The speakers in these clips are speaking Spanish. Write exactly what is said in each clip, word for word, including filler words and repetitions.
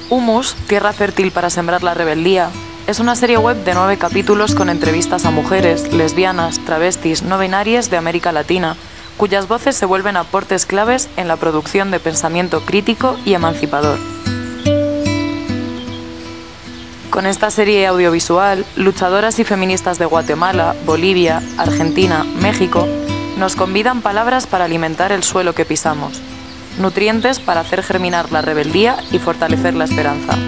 Humus, tierra fértil para sembrar la rebeldía, es una serie web de nueve capítulos con entrevistas a mujeres, lesbianas, travestis, no binarias de América Latina, cuyas voces se vuelven aportes claves en la producción de pensamiento crítico y emancipador. Con esta serie audiovisual, luchadoras y feministas de Guatemala, Bolivia, Argentina, México, nos convidan palabras para alimentar el suelo que pisamos, nutrientes para hacer germinar la rebeldía y fortalecer la esperanza.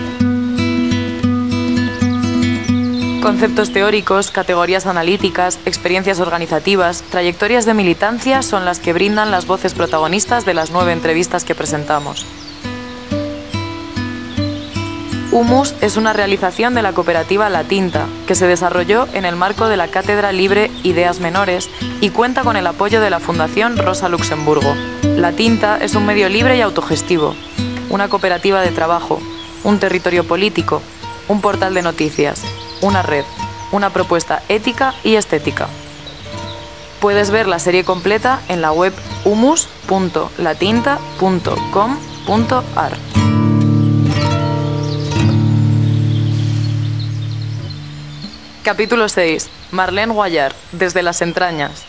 Conceptos teóricos, categorías analíticas, experiencias organizativas, trayectorias de militancia son las que brindan las voces protagonistas de las nueve entrevistas que presentamos. Humus es una realización de la cooperativa La Tinta, que se desarrolló en el marco de la Cátedra Libre Ideas Menores y cuenta con el apoyo de la Fundación Rosa Luxemburgo. La Tinta es un medio libre y autogestivo, una cooperativa de trabajo, un territorio político, un portal de noticias, una red, una propuesta ética y estética. Puedes ver la serie completa en la web humus punto latinta punto com punto ar. Capítulo seis. Marlene Guayar, desde las entrañas.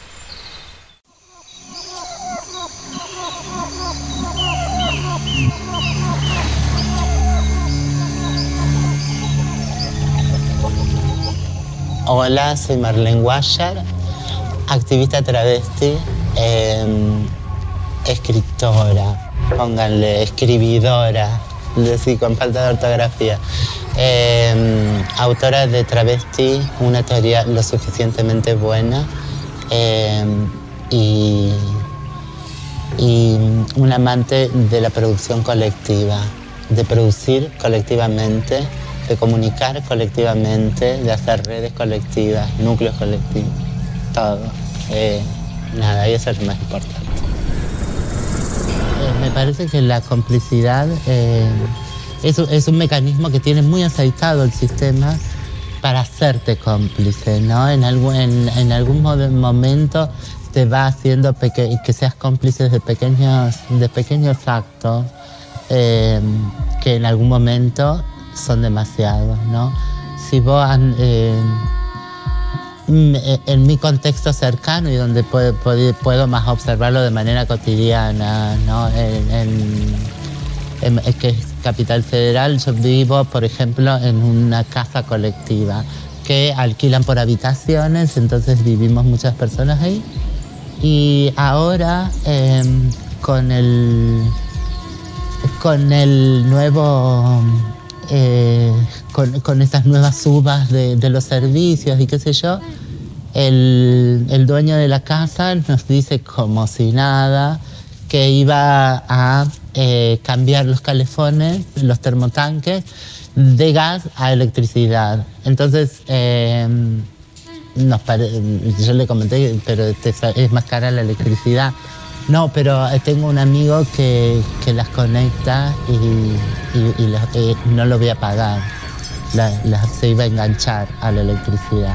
Hola, soy Marlene Guayar, activista travesti, eh, escritora, pónganle, escribidora, decir, con falta de ortografía. Eh, autora de Travesti, una teoría lo suficientemente buena, eh, y, y un amante de la producción colectiva, de producir colectivamente, de comunicar colectivamente, de hacer redes colectivas, núcleos colectivos, todo. Eh, nada, y eso es lo más importante. Eh, me parece que la complicidad eh, Es, es un mecanismo que tiene muy aceitado el sistema para hacerte cómplice, ¿no? En algún, en, en algún momento te va haciendo peque- que seas cómplice de pequeños, de pequeños actos eh, que en algún momento son demasiados, ¿no? Si vos, eh, en mi contexto cercano y donde puedo, puedo, puedo más observarlo de manera cotidiana, ¿no? En, en, en, en que es Capital Federal, yo vivo, por ejemplo, en una casa colectiva que alquilan por habitaciones, entonces vivimos muchas personas ahí. Y ahora, eh, con el con el nuevo eh, con, con estas nuevas subas de, de los servicios y qué sé yo, el, el dueño de la casa nos dice como si nada que iba a eh, cambiar los calefones, los termotanques, de gas a electricidad. Entonces, eh, nos pare... yo le comenté, pero es más cara la electricidad. No, pero tengo un amigo que, que las conecta y, y, y las, eh, no lo voy a pagar. La, la, se iba a enganchar a la electricidad.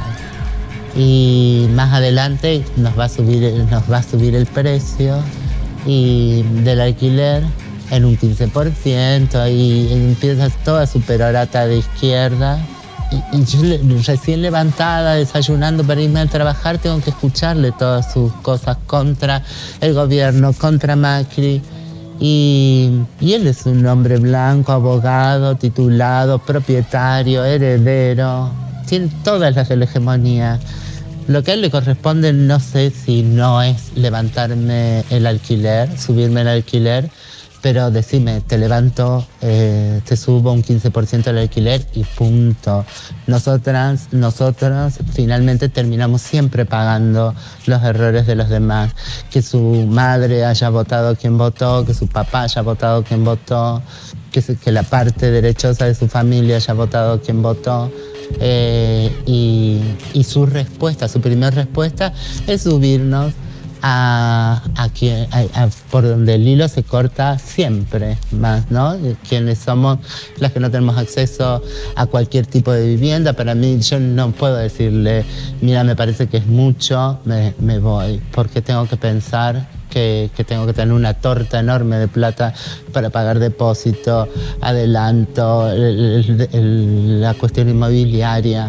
Y más adelante nos va a subir, nos va a subir el precio y del alquiler en un quince por ciento y empieza toda su perorata de izquierda. Y, y yo recién levantada, desayunando para irme a trabajar, tengo que escucharle todas sus cosas contra el gobierno, contra Macri. Y, y él es un hombre blanco, abogado, titulado, propietario, heredero, tiene todas las de la hegemonía. Lo que a él le corresponde, no sé si no es levantarme el alquiler, subirme el alquiler, pero decime, te levanto, eh, te subo un quince por ciento del alquiler y punto. Nosotras, nosotros finalmente terminamos siempre pagando los errores de los demás. Que su madre haya votado quien votó, que su papá haya votado quien votó, que, que la parte derechosa de su familia haya votado quien votó. Eh, y, y su respuesta, su primera respuesta es subirnos a, a, quien, a, a por donde el hilo se corta siempre más, ¿no? Quienes somos las que no tenemos acceso a cualquier tipo de vivienda. Para mí, yo no puedo decirle, mira, me parece que es mucho, me, me voy, porque tengo que pensar que, que tengo que tener una torta enorme de plata para pagar depósito, adelanto, el, el, el, la cuestión inmobiliaria.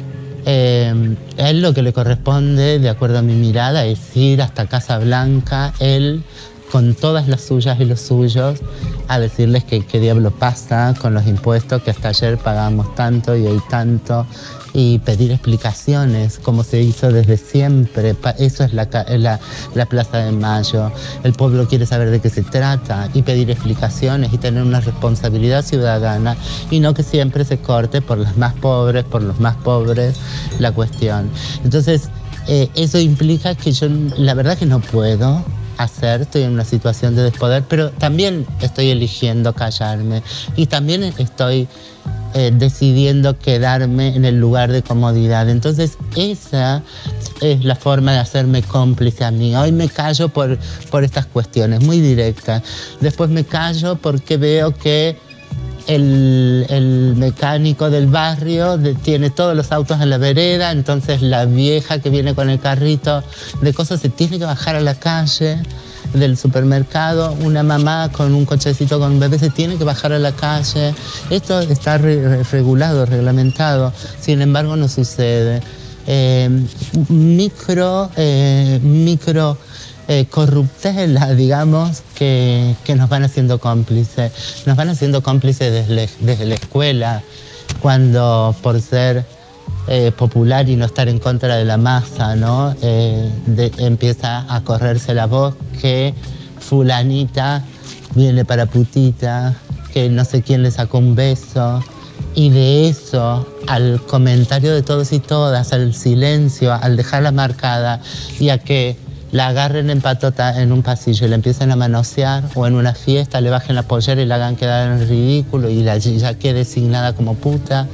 Eh, él lo que le corresponde, de acuerdo a mi mirada, es ir hasta Casa Blanca, él con todas las suyas y los suyos, a decirles que qué diablo pasa con los impuestos, que hasta ayer pagamos tanto y hoy tanto, y pedir explicaciones, como se hizo desde siempre. Eso es la, la, la Plaza de Mayo. El pueblo quiere saber de qué se trata y pedir explicaciones y tener una responsabilidad ciudadana, y no que siempre se corte por los más pobres, por los más pobres, la cuestión. Entonces, eh, eso implica que yo, la verdad que no puedo hacer, estoy en una situación de despoder, pero también estoy eligiendo callarme y también estoy eh, decidiendo quedarme en el lugar de comodidad. Entonces esa es la forma de hacerme cómplice a mí. Hoy me callo por, por estas cuestiones muy directas, después me callo porque veo que El, el mecánico del barrio de, tiene todos los autos en la vereda, entonces la vieja que viene con el carrito de cosas se tiene que bajar a la calle del supermercado, una mamá con un cochecito con un bebé se tiene que bajar a la calle. Esto está re, regulado, reglamentado, sin embargo no sucede. Eh, micro, eh, micro Eh, corruptela, digamos, que, que nos van haciendo cómplices. Nos van haciendo cómplices desde, desde la escuela, cuando por ser eh, popular y no estar en contra de la masa, ¿no? Eh, de, empieza a correrse la voz que fulanita viene para putita, que no sé quién le sacó un beso. Y de eso al comentario de todos y todas, al silencio, al dejarla marcada y a que la agarren en patota en un pasillo y la empiecen a manosear, o en una fiesta le bajen la pollera y la hagan quedar en el ridículo y la, ya quede designada como puta,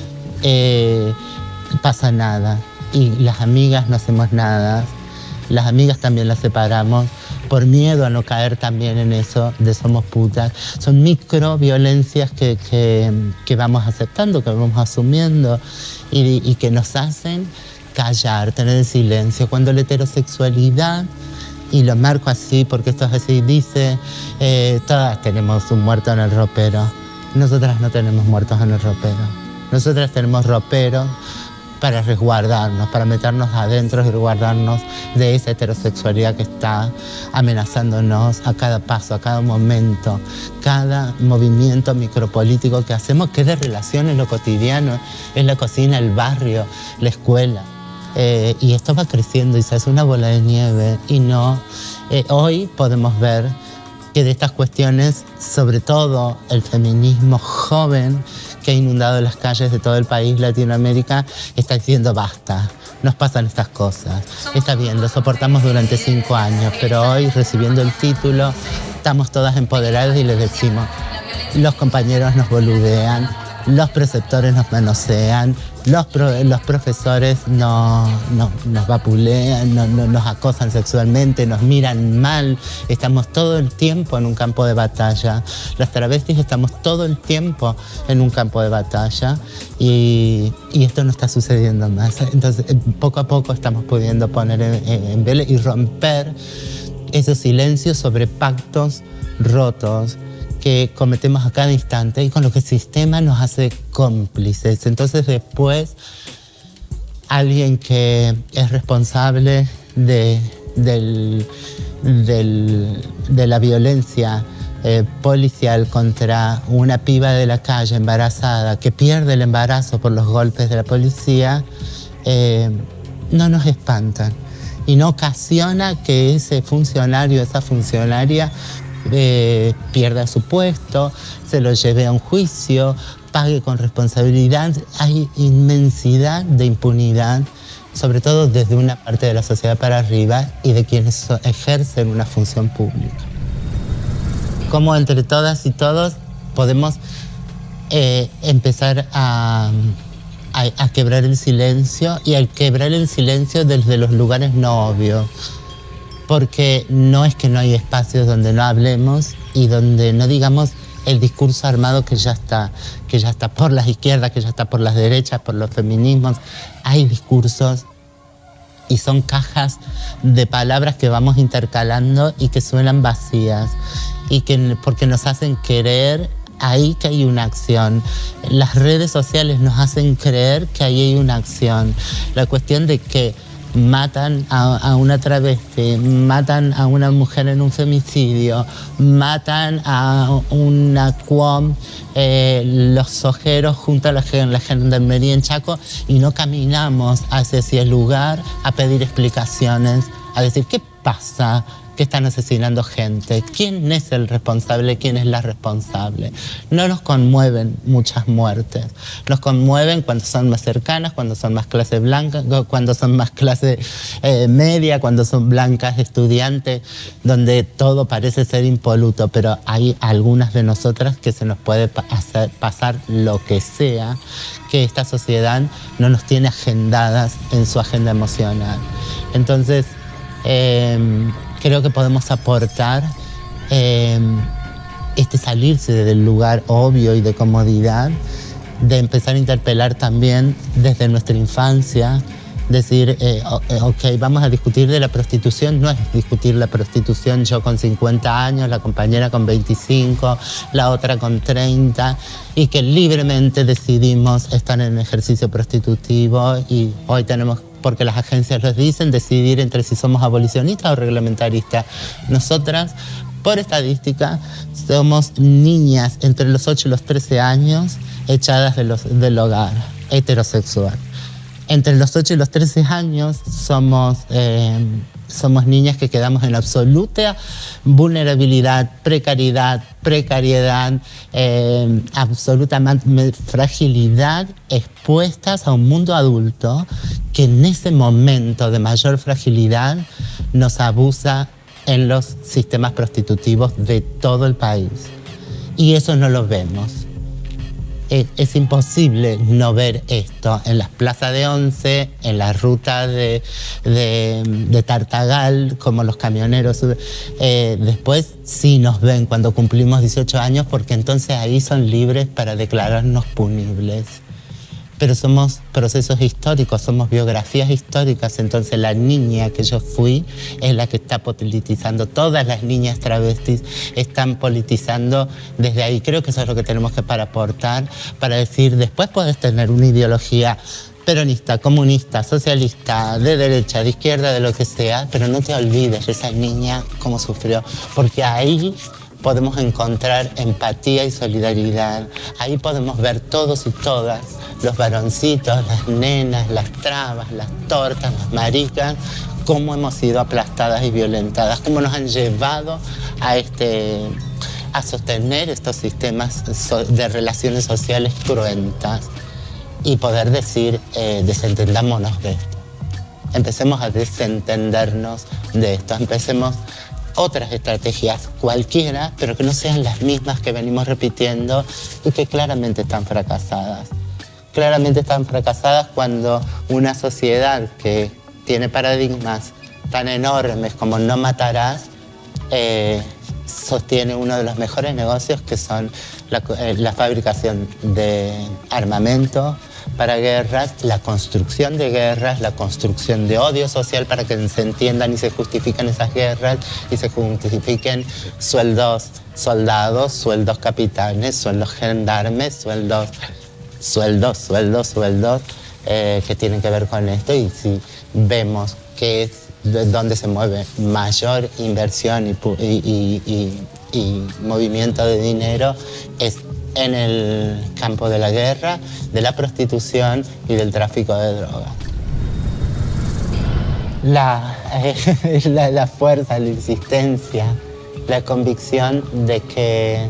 eh, pasa nada. Y las amigas no hacemos nada, las amigas también las separamos por miedo a no caer también en eso de somos putas. Son micro violencias que, que, que vamos aceptando, que vamos asumiendo y, y que nos hacen callar, tener silencio. Cuando la heterosexualidad, y lo marco así porque esto es así, dice, eh, todas tenemos un muerto en el ropero. Nosotras no tenemos muertos en el ropero. Nosotras tenemos roperos para resguardarnos, para meternos adentro y resguardarnos de esa heterosexualidad que está amenazándonos a cada paso, a cada momento, cada movimiento micropolítico que hacemos, que es de relaciones, lo cotidiano, es la cocina, el barrio, la escuela. Eh, y esto va creciendo y se hace una bola de nieve. Y no, eh, hoy podemos ver que de estas cuestiones, sobre todo el feminismo joven que ha inundado las calles de todo el país, Latinoamérica, está diciendo basta, nos pasan estas cosas. Está bien, lo soportamos durante cinco años, pero hoy, recibiendo el título, estamos todas empoderadas y les decimos, los compañeros nos boludean, los preceptores nos manosean, los, pro, los profesores no, no, nos vapulean, no, no, nos acosan sexualmente, nos miran mal. Estamos todo el tiempo en un campo de batalla. Las travestis estamos todo el tiempo en un campo de batalla y, y esto no está sucediendo más. Entonces, poco a poco estamos pudiendo poner en, en vela y romper esos silencios sobre pactos rotos que cometemos a cada instante y con lo que el sistema nos hace cómplices. Entonces después alguien que es responsable de, del, del, de la violencia eh, policial contra una piba de la calle embarazada que pierde el embarazo por los golpes de la policía, eh, no nos espantan y no ocasiona que ese funcionario, esa funcionaria, Eh, pierda su puesto, se lo lleve a un juicio, pague con responsabilidad. Hay inmensidad de impunidad, sobre todo desde una parte de la sociedad para arriba y de quienes ejercen una función pública. Cómo entre todas y todos podemos eh, empezar a, a, a quebrar el silencio, y al quebrar el silencio desde los lugares no obvios. porque no es que no hay espacios donde no hablemos y donde no digamos el discurso armado que ya está, que ya está por las izquierdas, que ya está por las derechas, por los feminismos. Hay discursos y son cajas de palabras que vamos intercalando y que suenan vacías, y que porque nos hacen creer ahí que hay una acción. Las redes sociales nos hacen creer que ahí hay una acción. La cuestión de que matan a, a una travesti, matan a una mujer en un femicidio, matan a una cuom, eh, los ojeros junto a la, la gendarmería en Chaco, y no caminamos hacia ese lugar a pedir explicaciones, a decir qué pasa, que están asesinando gente, quién es el responsable, quién es la responsable. No nos conmueven muchas muertes, nos conmueven cuando son más cercanas, cuando son más clase blanca, cuando son más clase eh, media, cuando son blancas estudiantes, donde todo parece ser impoluto, pero hay algunas de nosotras que se nos puede hacer, pasar lo que sea, que esta sociedad no nos tiene agendadas en su agenda emocional. Entonces, eh, creo que podemos aportar eh, este salirse del lugar obvio y de comodidad, de empezar a interpelar también desde nuestra infancia, decir, eh, ok, vamos a discutir de la prostitución, no es discutir la prostitución yo con cincuenta años, la compañera con veinticinco, la otra con treinta, y que libremente decidimos estar en ejercicio prostitutivo, y hoy tenemos, porque las agencias los dicen, decidir entre si somos abolicionistas o reglamentaristas. Nosotras, por estadística, somos niñas entre los ocho y los trece años echadas de los, del hogar, heterosexual. Entre los ocho y los trece años somos, eh, somos niñas que quedamos en absoluta vulnerabilidad, precariedad, precariedad, eh, absoluta fragilidad, expuestas a un mundo adulto que en ese momento de mayor fragilidad nos abusa en los sistemas prostitutivos de todo el país. Y eso no lo vemos. Es, es imposible no ver esto en las plazas de Once, en la ruta de, de, de Tartagal, como los camioneros. Eh, después sí nos ven cuando cumplimos dieciocho años, porque entonces ahí son libres para declararnos punibles. Pero somos procesos históricos, somos biografías históricas, entonces la niña que yo fui es la que está politizando. Todas las niñas travestis están politizando desde ahí. Creo que eso es lo que tenemos que para aportar, para decir, después puedes tener una ideología peronista, comunista, socialista, de derecha, de izquierda, de lo que sea, pero no te olvides de esa niña cómo sufrió, porque ahí podemos encontrar empatía y solidaridad. Ahí podemos ver todos y todas, los varoncitos, las nenas, las trabas, las tortas, las maricas, cómo hemos sido aplastadas y violentadas, cómo nos han llevado a, este, a sostener estos sistemas de relaciones sociales cruentas, y poder decir, eh, desentendámonos de esto. Empecemos a desentendernos de esto, empecemos otras estrategias cualquiera, pero que no sean las mismas que venimos repitiendo y que claramente están fracasadas. Claramente están fracasadas cuando una sociedad que tiene paradigmas tan enormes como no matarás, eh, sostiene uno de los mejores negocios, que son la, eh, la fabricación de armamento para guerras, la construcción de guerras, la construcción de odio social para que se entiendan y se justifiquen esas guerras y se justifiquen sueldos soldados, sueldos capitanes, sueldos gendarmes, sueldos, sueldos, sueldos, sueldos eh, que tienen que ver con esto. Y si vemos que es de donde se mueve mayor inversión y, y, y, y, y movimiento de dinero, es en el campo de la guerra, de la prostitución y del tráfico de drogas. La, eh, la, la fuerza, la insistencia, la convicción de que,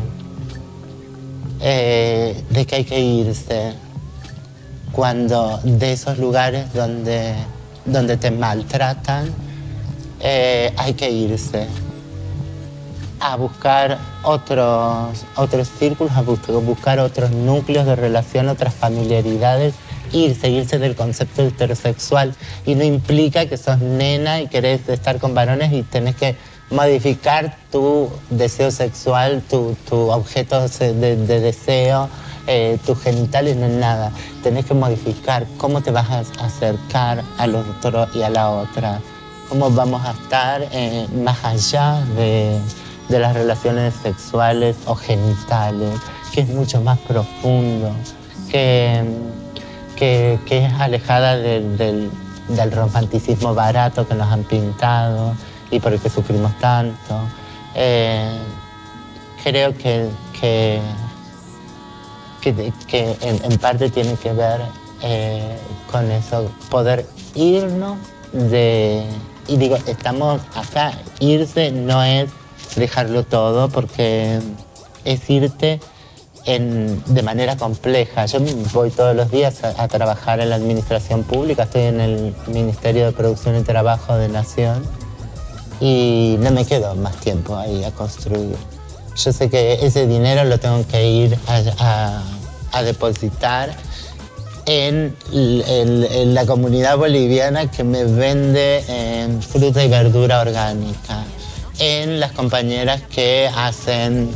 eh, de que hay que irse cuando de esos lugares donde, donde te maltratan, eh, hay que irse a buscar otros, otros círculos, a buscar otros núcleos de relación, otras familiaridades irse, irse del concepto heterosexual, y no implica que sos nena y querés estar con varones y tenés que modificar tu deseo sexual, tu, tu objeto de, de deseo, eh, tus genitales, no es nada. Tenés que modificar cómo te vas a acercar al otro y a la otra, cómo vamos a estar eh, más allá de, de las relaciones sexuales o genitales, que es mucho más profundo, que, que, que es alejada del, del, del romanticismo barato que nos han pintado y por el que sufrimos tanto. Eh, creo que, que, que, que en, en parte tiene que ver eh, con eso, poder irnos de... Y digo, estamos acá, irse no es dejarlo todo, porque es irte en, de manera compleja. Yo voy todos los días a, a trabajar en la administración pública, estoy en el Ministerio de Producción y Trabajo de Nación, y no me quedo más tiempo ahí a construir. Yo sé que ese dinero lo tengo que ir a, a, a depositar en, en, en la comunidad boliviana que me vende eh, fruta y verdura orgánica, en las compañeras que hacen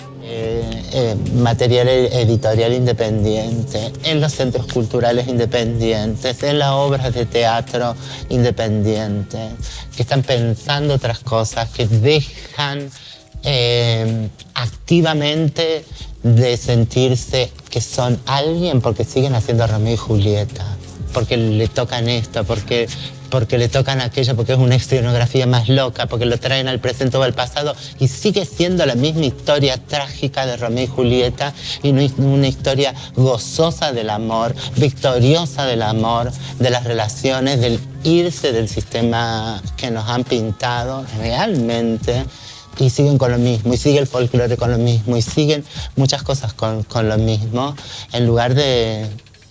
eh, eh, material editorial independiente, en los centros culturales independientes, en las obras de teatro independientes, que están pensando otras cosas, que dejan eh, activamente de sentirse que son alguien porque siguen haciendo Romeo y Julieta, porque le tocan esto, porque porque le tocan aquello, porque es una escenografía más loca, porque lo traen al presente o al pasado, y sigue siendo la misma historia trágica de Romeo y Julieta, y no una historia gozosa del amor, victoriosa del amor, de las relaciones, del irse del sistema que nos han pintado realmente, y siguen con lo mismo, y sigue el folclore con lo mismo, y siguen muchas cosas con, con lo mismo, en lugar de,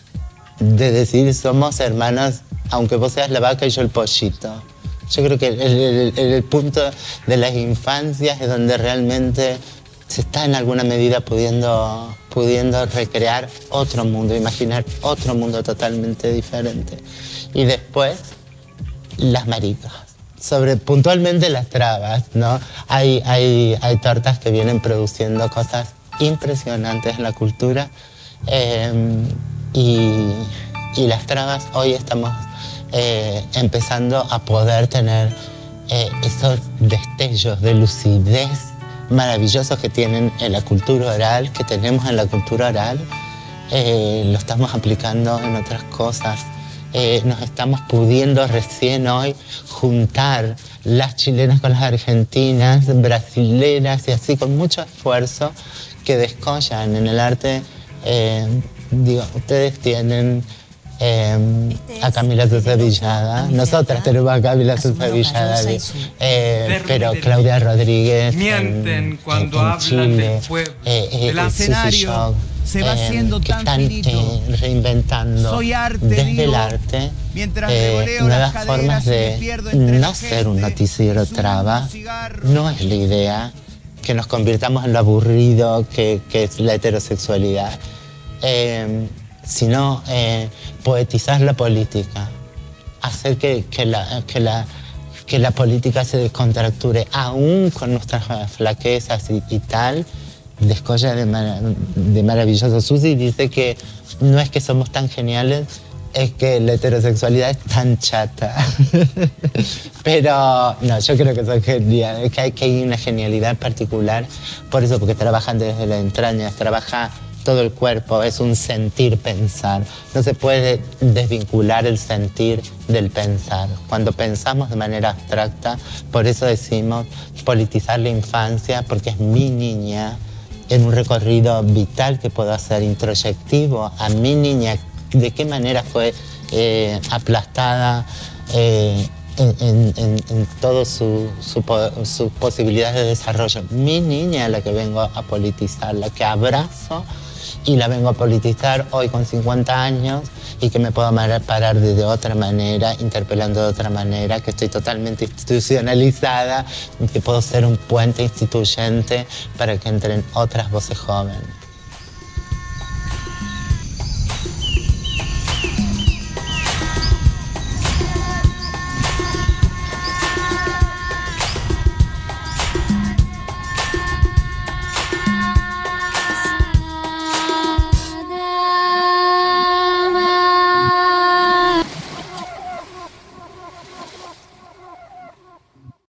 de decir somos hermanos, aunque vos seas la vaca y yo el pollito. Yo creo que el, el, el, el punto de las infancias es donde realmente se está en alguna medida pudiendo, pudiendo recrear otro mundo, imaginar otro mundo totalmente diferente. Y después, las maricas. Sobre puntualmente las trabas, ¿no? Hay, hay, hay tortas que vienen produciendo cosas impresionantes en la cultura, eh, y, y las trabas hoy estamos eh, empezando a poder tener eh, esos destellos de lucidez maravillosos que tienen en la cultura oral, que tenemos en la cultura oral, eh, lo estamos aplicando en otras cosas. Eh, nos estamos pudiendo recién hoy juntar las chilenas con las argentinas, brasileras y así, con mucho esfuerzo, que descollan en el arte. Eh, digo, ustedes tienen eh, a Camila Sosa Villada, nosotras tenemos a Camila Sosa Villada, eh, pero Claudia Rodríguez mienten en, cuando en, en hablan Chile, del pueblo, eh, eh, del eh, escenario. Se va haciendo eh, que tan están finito. eh, reinventando Soy arte, desde digo, el arte mientras eh, revoleo nuevas las formas caderas y me de pierdo entre no la ser un gente, noticiero fumo traba. un cigarro. No es la idea que nos convirtamos en lo aburrido que, que es la heterosexualidad, eh, sino eh, poetizar la política, hacer que, que, la, que, la, que la política se descontracture, aún con nuestras flaquezas y, y tal. Descolla de, mar de maravilloso. Susi dice que no es que somos tan geniales, es que la heterosexualidad es tan chata. Pero no, yo creo que son geniales, que hay, que hay una genialidad particular, por eso, porque trabajan desde las entrañas, trabaja todo el cuerpo, es un sentir pensar. No se puede desvincular el sentir del pensar. Cuando pensamos de manera abstracta, por eso decimos politizar la infancia, porque es mi niña, en un recorrido vital que puedo hacer, introyectivo, a mi niña, de qué manera fue eh, aplastada eh, en, en, en, en todas sus su, su posibilidades de desarrollo. Mi niña es la que vengo a politizar, la que abrazo y la vengo a politizar hoy con cincuenta años, y que me puedo parar de otra manera, interpelando de otra manera, que estoy totalmente institucionalizada y que puedo ser un puente instituyente para que entren otras voces jóvenes.